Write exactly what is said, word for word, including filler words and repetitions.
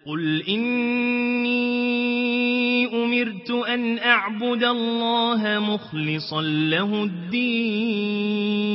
قل إني أمرت أن أعبد الله مخلصا له الدين